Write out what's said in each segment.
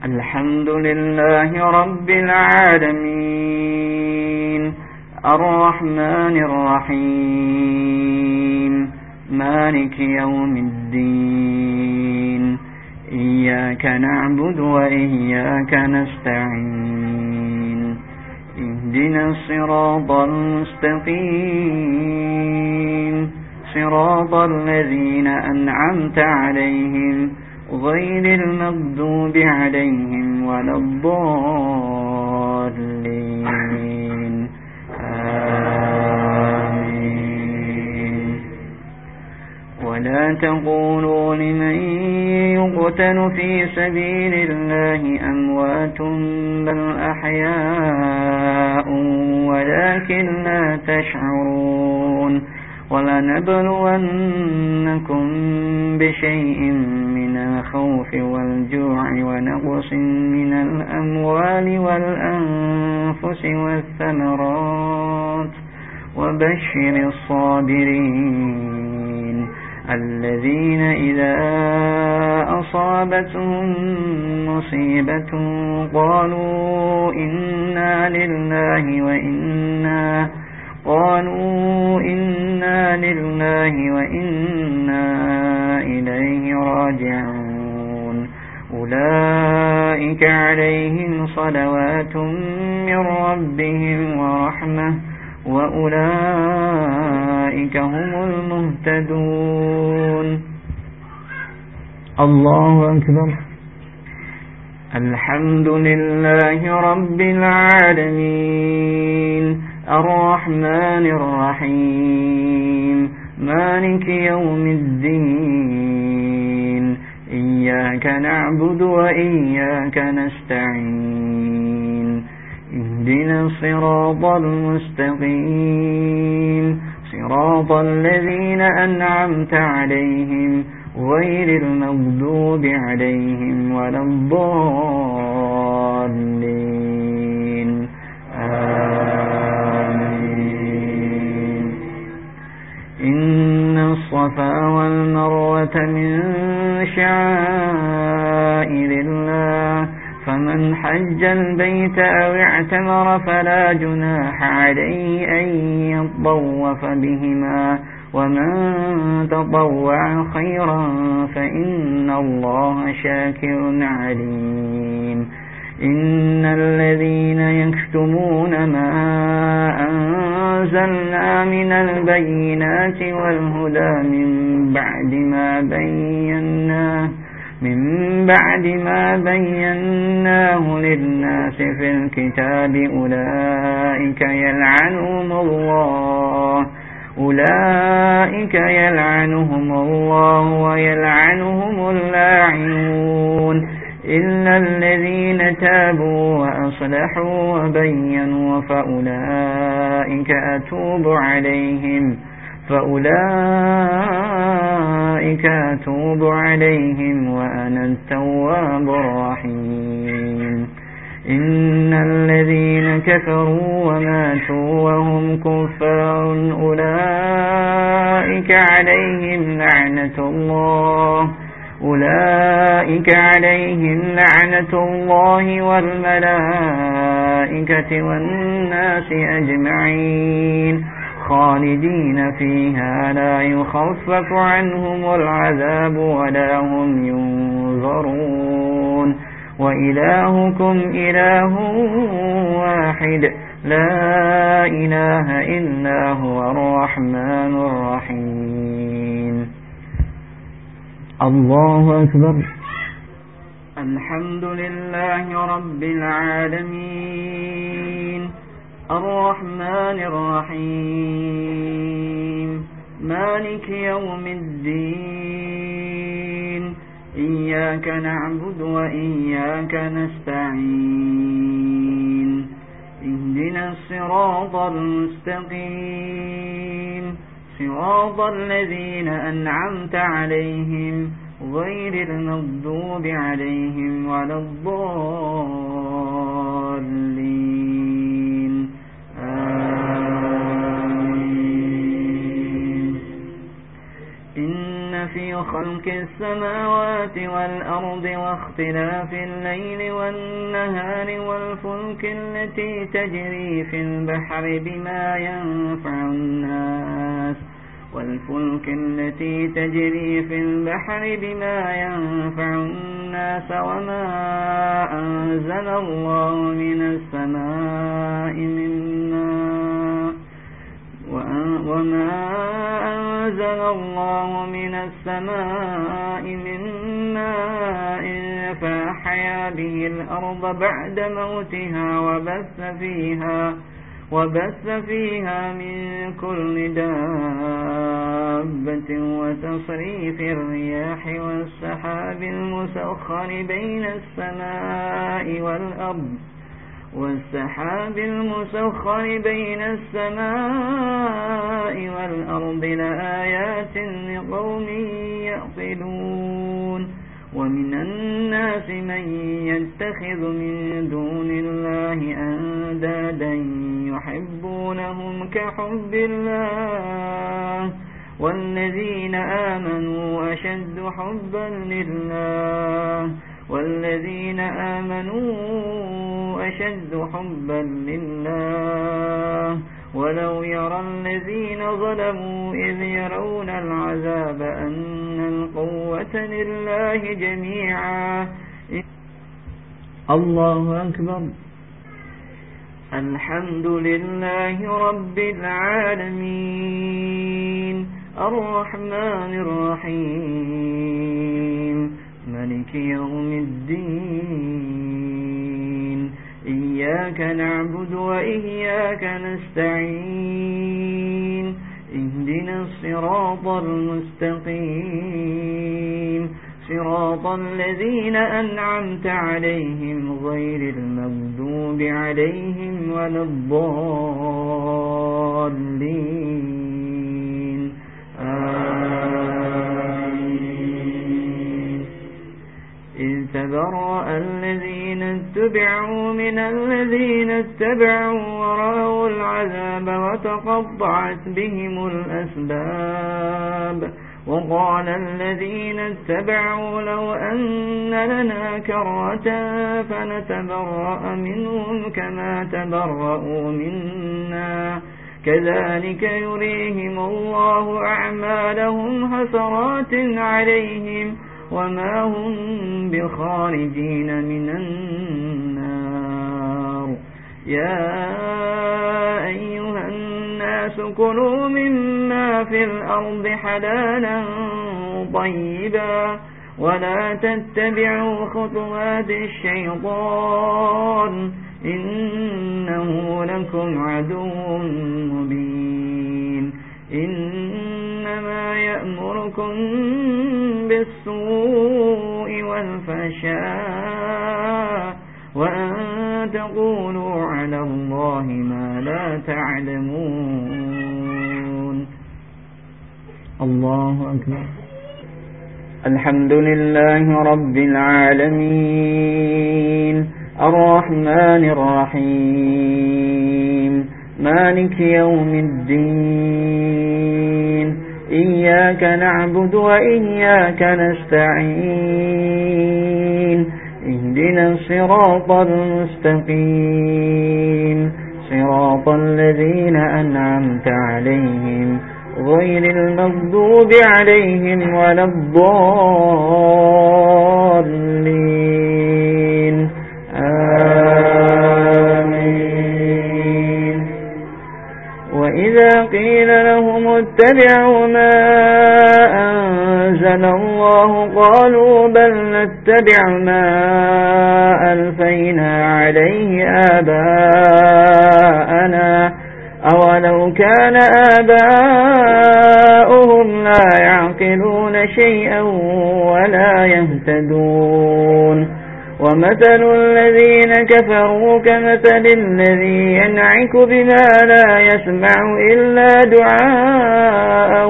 الحمد لله رب العالمين الرحمن الرحيم مالك يوم الدين إياك نعبد وإياك نستعين اهدنا الصراط المستقيم صراط الذين أنعمت عليهم غير المغضوب عليهم ولا الضالين آمين. ولا تقولوا لمن يقتل في سبيل الله أموات بل أحياء ولكن لا تشعرون. ولنبلونكم بشيء من الخوف والجوع ونقص من الأموال والأنفس والثمرات وبشر الصابرين الذين إذا أصابتهم مصيبة قالوا إنا لله وإنا إليه راجعون. أولئك عليهم صلوات من ربهم ورحمة وأولئك هم المهتدون. الله أكبر. الحمد لله رب العالمين الرحمن الرحيم مالك يوم الدين إياك نعبد وإياك نستعين اهدنا الصراط المستقيم صراط الذين أنعمت عليهم غير المغضوب عليهم ولا الضالين آمين. إن الصفا والمروة من شعائر الله فمن حج البيت أو اعتمر فلا جناح عليه أن يطوف بهما ومن تطوع خيرا فإن الله شاكر عليم. إن الذين يكتمون ما أنزلنا من البينات والهدى من بعد ما بيناه للناس في الكتاب أولئك يلعنهم الله ويلعنهم اللاعنون إلا الذين تابوا وأصلحوا وبينوا فأولئك أتوب عليهم وأنا التواب الرحيم. إن الذين كفروا وماتوا وهم كفار أولئك عليهم لعنة الله والملائكة والناس أجمعين خالدين فيها لا يخفف عنهم العذاب ولا هم ينظرون. وإلهكم إله واحد لا إله إلا هو الرحمن الرحيم. الله أكبر. الحمد لله رب العالمين الرحمن الرحيم مالك يوم الدين إياك نعبد وإياك نستعين اهدنا الصراط المستقيم صراط الذين أنعمت عليهم غير المغضوب عليهم ولا الضالين آمين. إن في وخلق السماوات والأرض واختلاف الليل والنهار والفلك التي تجري في البحر بما ينفع الناس وما أنزل الله من السماء من ماء فأحيا به الأرض بعد موتها وبث فيها من كل دابة وتصريف الرياح والسحاب المسخر بين السماء والأرض لآيات لقوم يعقلون ومن الناس من يتخذ من دون الله أندادا يحبونهم كحب الله والذين آمنوا أشد حبا لله ولو يرى الذين ظلموا إذ يرون العذاب أن القوة لله جميعا. الله أكبر. الحمد لله رب العالمين الرحمن الرحيم مالك يوم الدين إياك نعبد وإياك نستعين اهدنا الصراط المستقيم صراط الذين أنعمت عليهم غير المغضوب عليهم ولا الضالين آمين. إذ تبرأ الذين اتبعوا من الذين اتبعوا ورأوا العذاب وتقطعت بهم الأسباب وقال الذين اتبعوا لو أن لنا كرة فنتبرأ منهم كما تبرأوا منا كذلك يريهم الله أعمالهم حسرات عليهم وما هم بخارجين من النار. يا أيها الناس كلوا مما في الأرض حلالا طيبا ولا تتبعوا خطوات الشيطان إنه لكم عدو مبين. إنما يأمركم بالسوء والفحشاء وأن تقولوا على الله ما لا تعلمون. الله أكبر. الحمد لله رب العالمين الرحمن الرحيم مالك يوم الدين إياك نعبد وإياك نستعين اهدنا الصراط المستقيم صراط الذين أنعمت عليهم غير المغضوب عليهم ولا الضالين آمين. وإذا قيل لهم اتبعوا ما أنزل الله قالوا بل نتبع ما ألفينا عليه آباءنا أولو كان آباؤهم لا يعقلون شيئا ولا يهتدون. ومثل الذين كفروا كمثل الذي ينعك بما لا يسمع إلا دعاء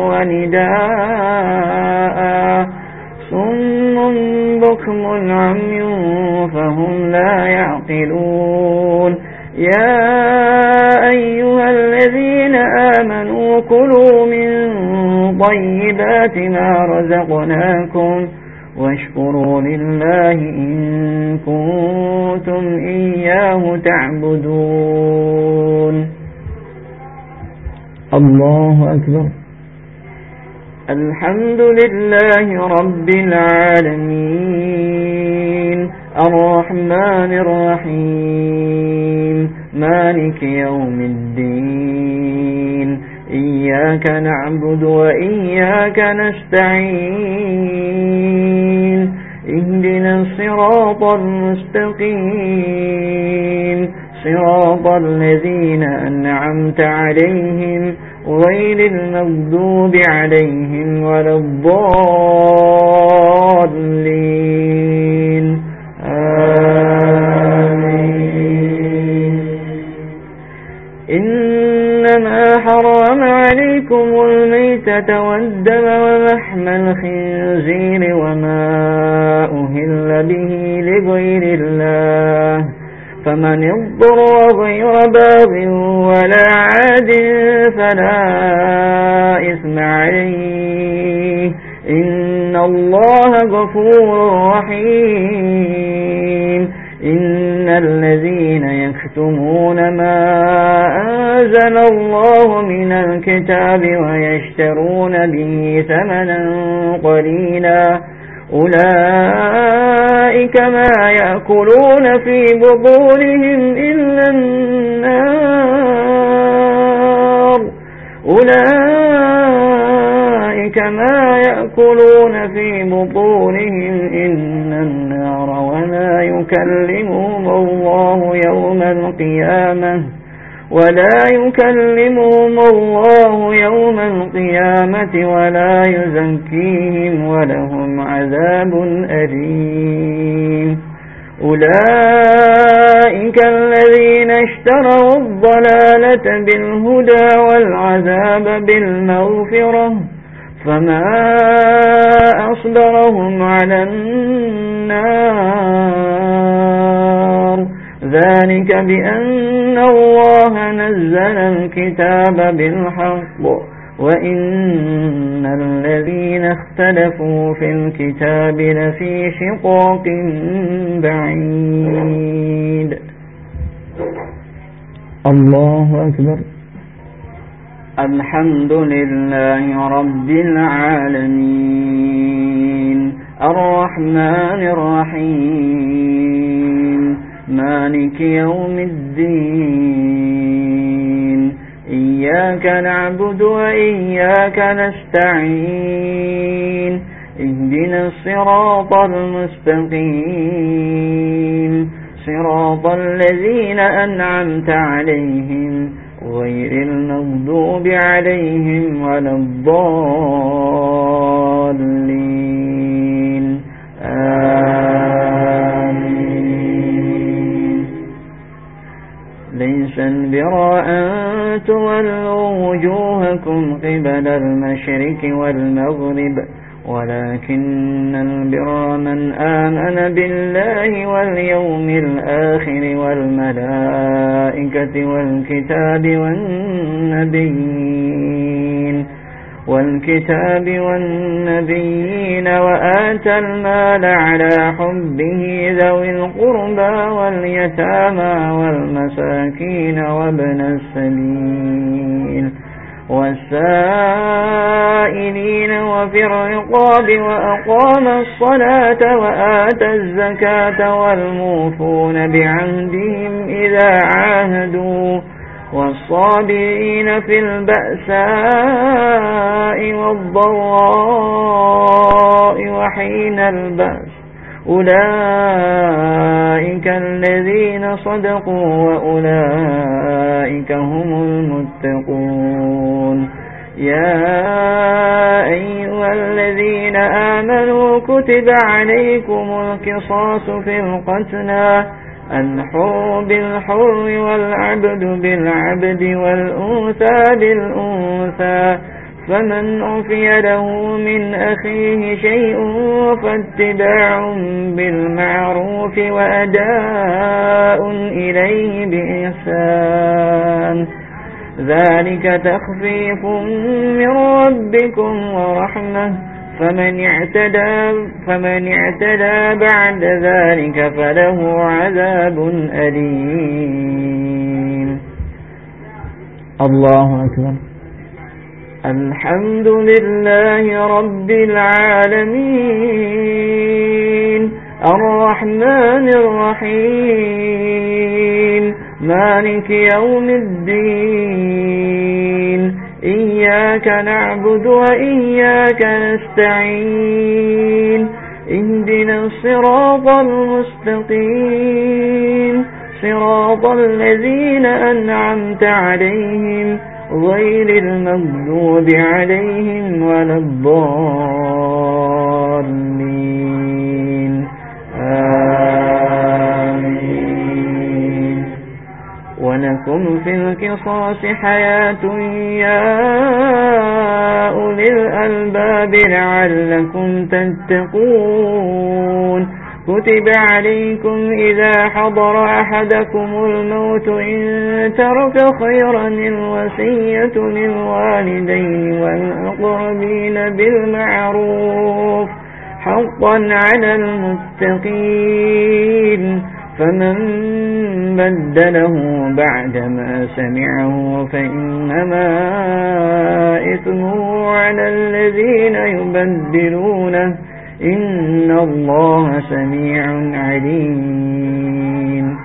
ونداء صم بكم عمي فهم لا يعقلون. يا أيها الذين آمنوا كلوا من طيبات طيبات ما رزقناكم واشكروا لله إن كنتم إياه تعبدون. الله أكبر. الحمد لله رب العالمين الرحمن الرحيم مالك يوم الدين إياك نعبد وإياك نستعين اهدنا الصراط المستقيم صراط الذين أنعمت عليهم غير المغضوب عليهم ولا الضالين آمين. إنما حرم عليكم الميتة والدم ولحم الخنزير وما أهل به لغير الله فمن اضطر غير باغ ولا عاد فلا إثم عليه إن الله غفور رحيم. إن الذين يكتمون ما أنزل الله من الكتاب ويشترون به ثمنا قليلا أولئك ما يأكلون في بطونهم إلا النار أولئك ما يأكلون في بطونهم إلا النار ولا يكلمهم الله يوم القيامة ولا يزكيهم ولهم عذاب أليم. أولئك الذين اشتروا الضلالة بالهدى والعذاب بالمغفرة فما أصبرهم على النار ذلك بأن الله نزل الكتاب بالحق وإن الذين اختلفوا في الكتاب لفي شقاق بعيد. الله أكبر. الحمد لله رب العالمين الرحمن الرحيم مالك يوم الدين إياك نعبد وإياك نستعين اهدنا الصراط المستقيم صراط الذين أنعمت عليهم غير المغضوب عليهم ولا الضالين آمين. ليس البر أن تولوا وجوهكم قبل المشرق والمغرب ولكن البر من آمن بالله واليوم الآخر والملائكة والكتاب والنبيين وآتى المال على حبه ذوي القربى واليتامى والمساكين وابن السبيل والسائلين وفي الرقاب وأقام الصلاة وآتى الزكاة والموفون بعهدهم إذا عاهدوا والصابرين في البأساء والضراء وحين البأس أولئك الذين صدقوا وأولئك هم المتقون. يا أيها الذين آمنوا كتب عليكم القصاص في القتلى الحر بالحر والعبد بالعبد والأنثى بالأنثى فمن عفي له من أخيه شيء فاتباع بالمعروف وأداء إليه بإحسان ذلك تخفيف من ربكم ورحمة فمن اعتدى بعد ذلك فله عذاب أليم. الله أكبر. الحمد لله رب العالمين الرحمن الرحيم مالك يوم الدين إياك نعبد وإياك نستعين اهدنا الصراط المستقيم صراط الذين أنعمت عليهم غير المغضوب عليهم ولا الضالين آمين. ولكم في القصاص حياة يا أولي الألباب لعلكم تتقون. كتب عليكم إذا حضر أحدكم الموت إن ترك خيرا الوصية للوالدين والأقربين بالمعروف حقا على المتقين. فمن بدله بعدما سمعه فإنما إثمه على الذين يبدلونه إن الله سميع عليم.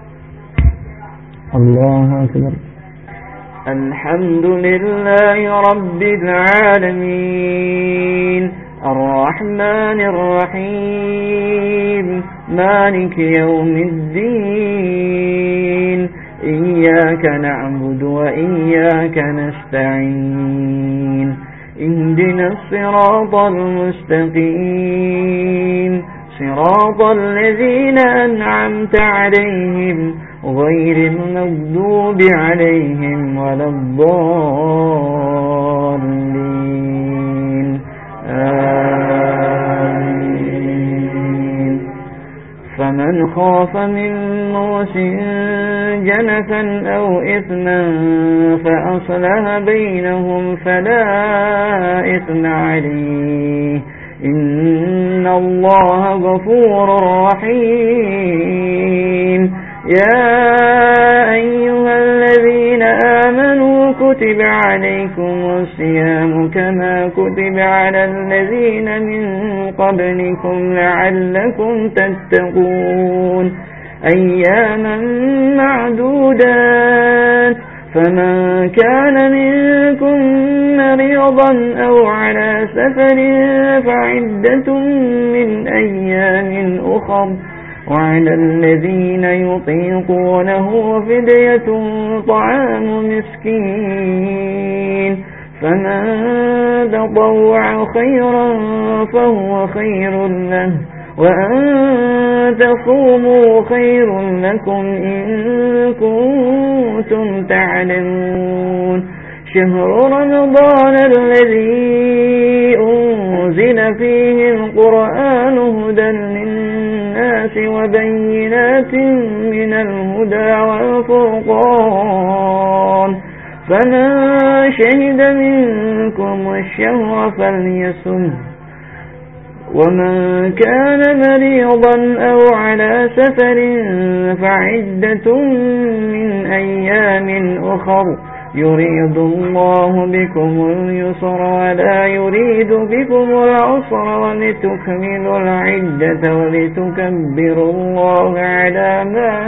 الله أكبر. الحمد لله رب العالمين الرحمن الرحيم مالك يوم الدين إياك نعبد وإياك نستعين اهدنا الصراط المستقيم صراط الذين أنعمت عليهم غير المغضوب عليهم ولا الضالين آمين. فمن خاف من موص جنفا أو إثما فأصلح بينهم فلا إثم عليه إن الله غفور رحيم. يا أيها الذين آمنوا كتب عليكم الصيام كما كتب على الذين من قبلكم لعلكم تتقون أياما معدودات. فمن كان منكم مريضا أو على سفر فعدة من أيام أخر وعلى الذين يطيقونه فدية طعام مسكين فمن تطوع خيرا فهو خير له وأن تصوموا خير لكم إن كنتم تعلمون. شهر رمضان الذي أنزل فيه القرآن هدى للناس وبينات من الهدى والفرقان فمن شهد منكم الشهر فليصمه ومن كان مريضا أو على سفر فعدة من أيام أخر يريد الله بكم اليسر ولا يريد بكم العسر ولتكملوا العدة ولتكبروا الله على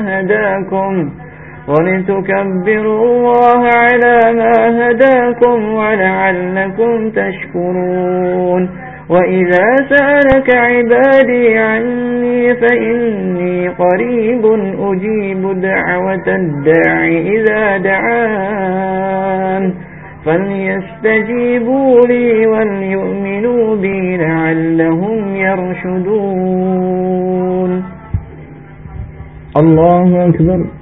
ما هداكم ولعلكم تشكرون. وإذا سألك عبادي عني فإني قريب أجيب دعوة الداع إذا دعان فليستجيبوا لي وليؤمنوا بي لعلهم يرشدون. الله أكبر.